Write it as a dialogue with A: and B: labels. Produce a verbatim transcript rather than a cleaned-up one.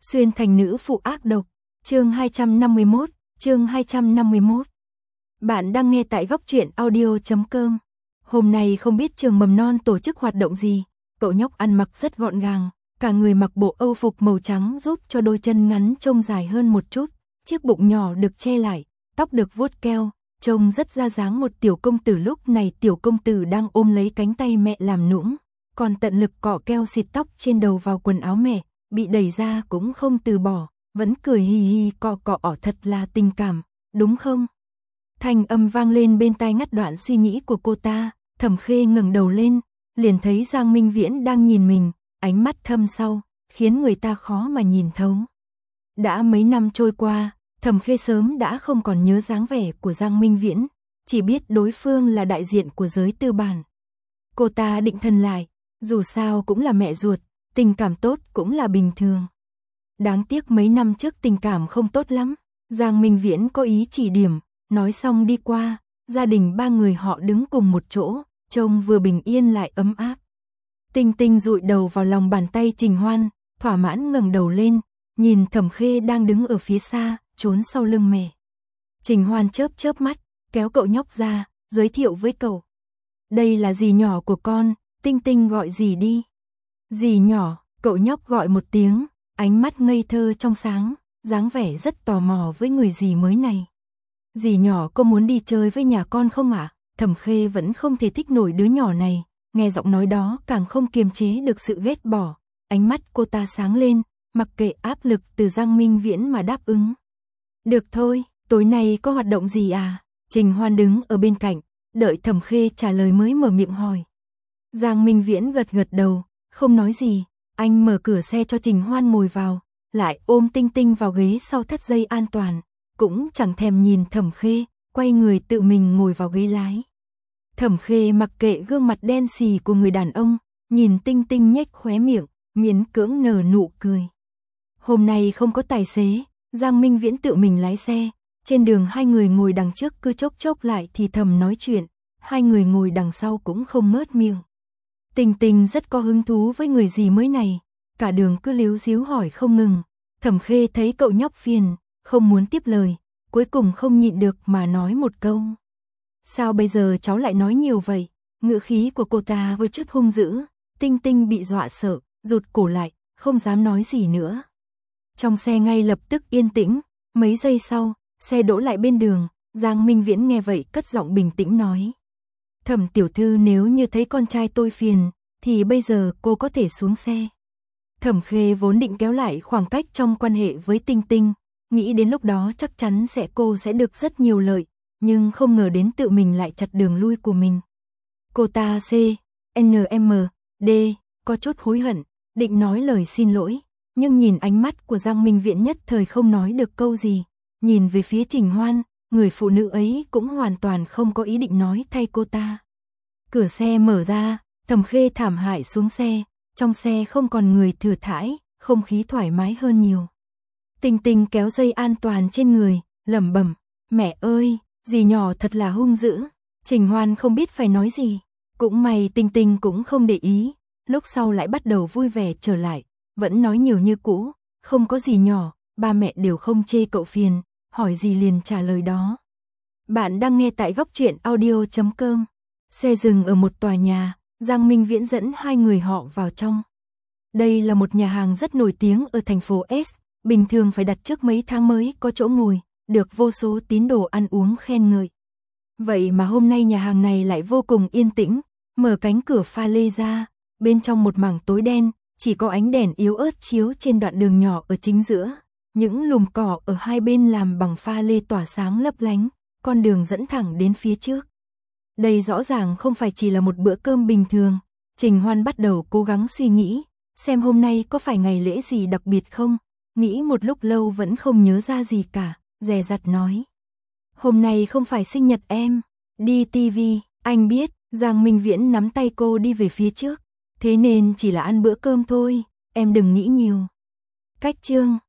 A: Xuyên thành nữ phụ ác độc, chương hai trăm năm mươi mốt, chương hai trăm năm mươi mốt. Bạn đang nghe tại góc truyện audio chấm com. Hôm nay không biết trường mầm non tổ chức hoạt động gì, cậu nhóc ăn mặc rất gọn gàng, cả người mặc bộ âu phục màu trắng giúp cho đôi chân ngắn trông dài hơn một chút, chiếc bụng nhỏ được che lại, tóc được vuốt keo, trông rất ra dáng một tiểu công tử. Lúc này tiểu công tử đang ôm lấy cánh tay mẹ làm nũng, còn tận lực cọ keo xịt tóc trên đầu vào quần áo mẹ, bị đẩy ra cũng không từ bỏ, vẫn cười hì hì cọ cọ ỏ thật là tình cảm, đúng không? Thanh âm vang lên bên tai ngắt đoạn suy nghĩ của cô ta. Thẩm Khê ngẩng đầu lên, liền thấy Giang Minh Viễn đang nhìn mình, ánh mắt thâm sâu, khiến người ta khó mà nhìn thấu. Đã mấy năm trôi qua, Thẩm Khê sớm đã không còn nhớ dáng vẻ của Giang Minh Viễn, chỉ biết đối phương là đại diện của giới tư bản. Cô ta định thần lại, dù sao cũng là mẹ ruột, tình cảm tốt cũng là bình thường. Đáng tiếc mấy năm trước tình cảm không tốt lắm, Giang Minh Viễn có ý chỉ điểm, nói xong đi qua, gia đình ba người họ đứng cùng một chỗ, trông vừa bình yên lại ấm áp. Tinh Tinh dụi đầu vào lòng bàn tay Trình Hoan, thỏa mãn ngẩng đầu lên, nhìn Thẩm Khê đang đứng ở phía xa, trốn sau lưng mẹ. Trình Hoan chớp chớp mắt, kéo cậu nhóc ra, giới thiệu với cậu. Đây là dì nhỏ của con, Tinh Tinh gọi dì đi. Dì nhỏ, cậu nhóc gọi một tiếng, ánh mắt ngây thơ trong sáng, dáng vẻ rất tò mò với người dì mới này. Dì nhỏ có muốn đi chơi với nhà con không ạ? À? Thẩm Khê vẫn không thể thích nổi đứa nhỏ này, nghe giọng nói đó càng không kiềm chế được sự ghét bỏ. Ánh mắt cô ta sáng lên, mặc kệ áp lực từ Giang Minh Viễn mà đáp ứng. Được thôi, tối nay có hoạt động gì à? Trình Hoan đứng ở bên cạnh, đợi Thẩm Khê trả lời mới mở miệng hỏi. Giang Minh Viễn gật gật đầu, không nói gì, anh mở cửa xe cho Trình Hoan ngồi vào, lại ôm Tinh Tinh vào ghế sau thắt dây an toàn, cũng chẳng thèm nhìn Thẩm Khê, quay người tự mình ngồi vào ghế lái. Thẩm Khê mặc kệ gương mặt đen xì của người đàn ông, nhìn Tinh Tinh nhếch khóe miệng, miễn cưỡng nở nụ cười. Hôm nay không có tài xế, Giang Minh Viễn tự mình lái xe, trên đường hai người ngồi đằng trước cứ chốc chốc lại thì thầm nói chuyện, hai người ngồi đằng sau cũng không ngớt miệng. Tinh Tinh rất có hứng thú với người dì mới này, cả đường cứ líu díu hỏi không ngừng. Thẩm Khê thấy cậu nhóc phiền, không muốn tiếp lời, cuối cùng không nhịn được mà nói một câu. Sao bây giờ cháu lại nói nhiều vậy? Ngữ khí của cô ta vừa chút hung dữ, Tinh Tinh bị dọa sợ, rụt cổ lại, không dám nói gì nữa. Trong xe ngay lập tức yên tĩnh, mấy giây sau, xe đỗ lại bên đường, Giang Minh Viễn nghe vậy cất giọng bình tĩnh nói. Thẩm tiểu thư nếu như thấy con trai tôi phiền, thì bây giờ cô có thể xuống xe. Thẩm Khê vốn định kéo lại khoảng cách trong quan hệ với Tinh Tinh, nghĩ đến lúc đó chắc chắn sẽ cô sẽ được rất nhiều lợi, nhưng không ngờ đến tự mình lại chặt đường lui của mình. Cô ta C, N M, D, có chút hối hận, định nói lời xin lỗi, nhưng nhìn ánh mắt của Giang Minh Viễn nhất thời không nói được câu gì, nhìn về phía Trình Hoan, người phụ nữ ấy cũng hoàn toàn không có ý định nói thay cô ta. Cửa xe mở ra, Thẩm Khê thảm hại xuống xe, trong xe không còn người thừa thãi, không khí thoải mái hơn nhiều. Tinh Tinh kéo dây an toàn trên người, lẩm bẩm, mẹ ơi, dì nhỏ thật là hung dữ. Trình Hoan không biết phải nói gì, cũng may Tinh Tinh cũng không để ý, lúc sau lại bắt đầu vui vẻ trở lại, vẫn nói nhiều như cũ, không có gì nhỏ, ba mẹ đều không chê cậu phiền, hỏi gì liền trả lời đó. Bạn đang nghe tại góc truyện audio chấm com. Xe dừng ở một tòa nhà, Giang Minh Viễn dẫn hai người họ vào trong. Đây là một nhà hàng rất nổi tiếng ở thành phố S, bình thường phải đặt trước mấy tháng mới có chỗ ngồi, được vô số tín đồ ăn uống khen ngợi. Vậy mà hôm nay nhà hàng này lại vô cùng yên tĩnh, mở cánh cửa pha lê ra, bên trong một mảng tối đen, chỉ có ánh đèn yếu ớt chiếu trên đoạn đường nhỏ ở chính giữa. Những lùm cỏ ở hai bên làm bằng pha lê tỏa sáng lấp lánh, con đường dẫn thẳng đến phía trước. Đây rõ ràng không phải chỉ là một bữa cơm bình thường. Trình Hoan bắt đầu cố gắng suy nghĩ, xem hôm nay có phải ngày lễ gì đặc biệt không, nghĩ một lúc lâu vẫn không nhớ ra gì cả, dè dặt nói. Hôm nay không phải sinh nhật em, đi ti vi, anh biết. Giang Minh Viễn nắm tay cô đi về phía trước, thế nên chỉ là ăn bữa cơm thôi, em đừng nghĩ nhiều. Cách chương